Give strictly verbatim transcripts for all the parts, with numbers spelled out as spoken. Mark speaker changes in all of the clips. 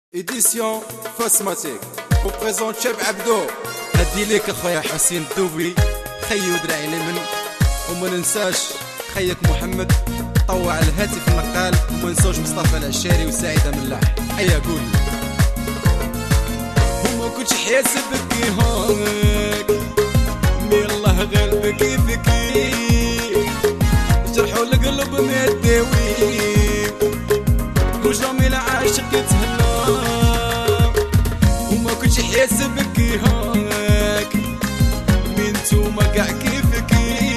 Speaker 1: إديسيون فاسماتيك وبريزونت شاب عبدو. هدي ليك اخويا حسين الدوبي خيو دراعي اليمن، وما ننساش خيك محمد طوع الهاتف النقال، وما ننساوش مصطفى العشاري وسعيدة ملاح. هيا قول وما كنتش حاسب كي هاك مي الله غالب كيفك جرحوا القلب ما يداوي وجامي العاشق يتهنى، وما كنتش حاسب كي هاك مي نتوما كاع كيفك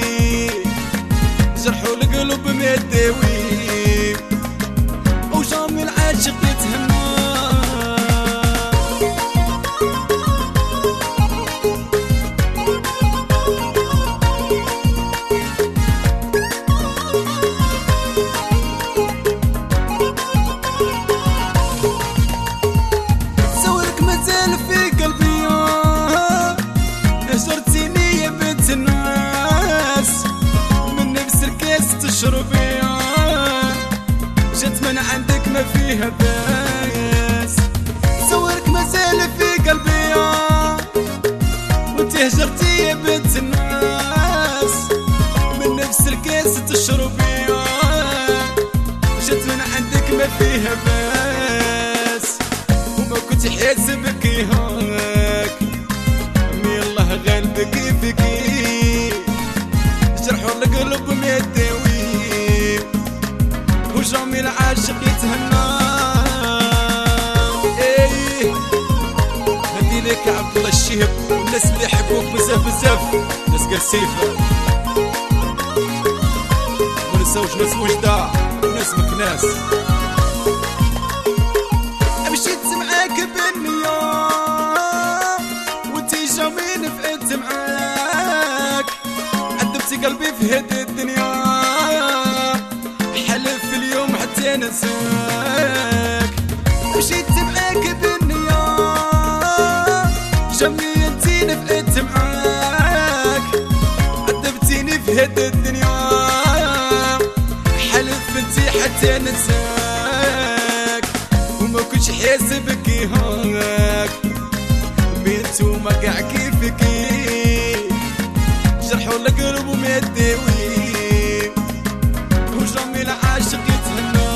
Speaker 1: جرحوا القلب ما يداوي وجامي العاشق يتهنى. تشربي جت من عندك ما فيها باس، صورك مازال في قلبي وانت هجرتي يا بنت الناس، من نفس الكاس تشربي جت من عندك ما فيها باس، وما كنت حاسبك هاك مي الله غالب كيفك جرحوا القلب ما يداوي وجامي العاشق يتهنى. ايه هدي ليك عبد الله الشهب والناس اللي يحبوك بزاف بزاف، ناس قسيفة ونساوش ناس وجدة وناس مكناس. مشيت معاك بالنية وانتي جامي نفقت معاك، عذبتي قلبي في هاد الدنيا حلف اليوم حتى ننساك. مشيت معاك بالنية جميع انتي نفقت معاك، عذبتيني في هاد الدنيا حلف انتي حتى ننساك، وما كنتش حاسبك هاك مي نتوما كاع كيفك جرحوا القلب وما يداوي وجامي العاشق يتهنى.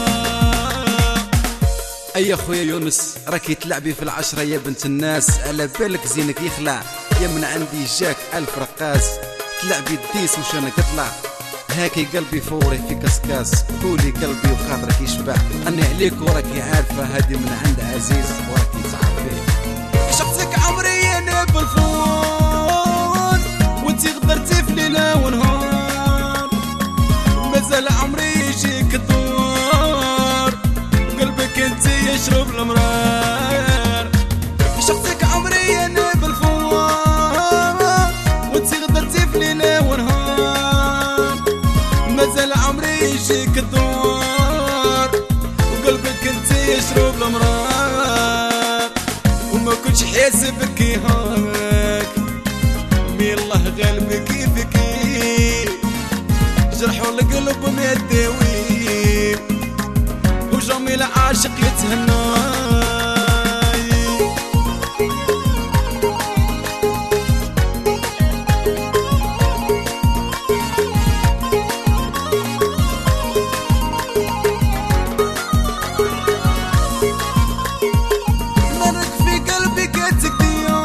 Speaker 1: اي خويا يونس راكي تلعبي في العشرة يا بنت الناس، على بالك زينك يخلع يا من عندي جاك الف رقاص، تلعبي الديس وش انا كطلع هاكي قلبي فوري في كسكاس، قولي قلبي وخاطرك يشبع اني عليك وراكي عارفه هادي من عند عزيز وراكي تعرفيه. عشقتك عمري انا بالفون وانتي غدرتي في ليلة ونهار، مازال عمري يجيك الدور وقلبك انتي يشرب المرار. عشقتك عمري انا بالفون وانتي غدرتي في ليلة ونهار، مازال عمري يجيك الدور وقلبك انتي يشرب المرار، وما كنتش حاسبك هاك مي الله غالب كيفك جرحوا القلب ما يداوي وجامي العاشق يتهنى. مرك في قلبي كتكديا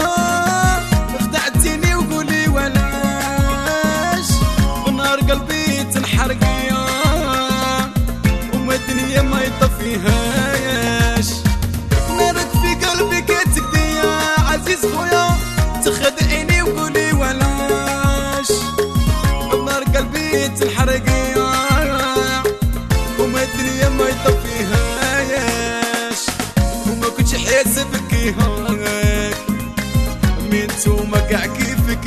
Speaker 1: خدعتيني وقولي ولاش ونار قلبي تنحرق يا وما الدنيا ما يطفيهاش. نارك في قلبي كتكديا عزيز خويا تخدعيني وقولي ولاش ونار قلبي تنحرق يا وما الدنيا ما يطفيهاش، وما كنتش حاسبك هاك مي نتوما كاع كيفك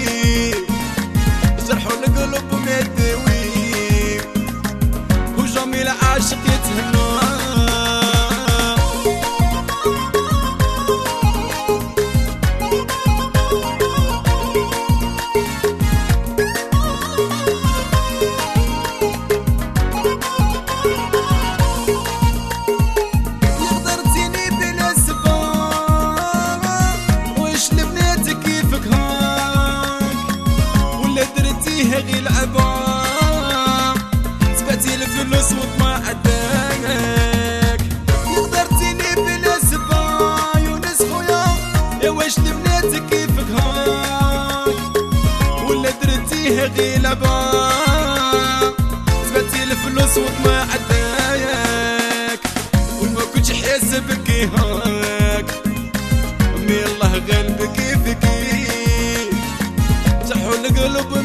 Speaker 1: جرحوا القلب ما يداوي وجامي العاشق يتهنى. يغدرتيني فيه غلبة تبعتي الفلوس وما عداك وما كنتش حاسبك هاك مي الله غالبك فيكي صحو القلب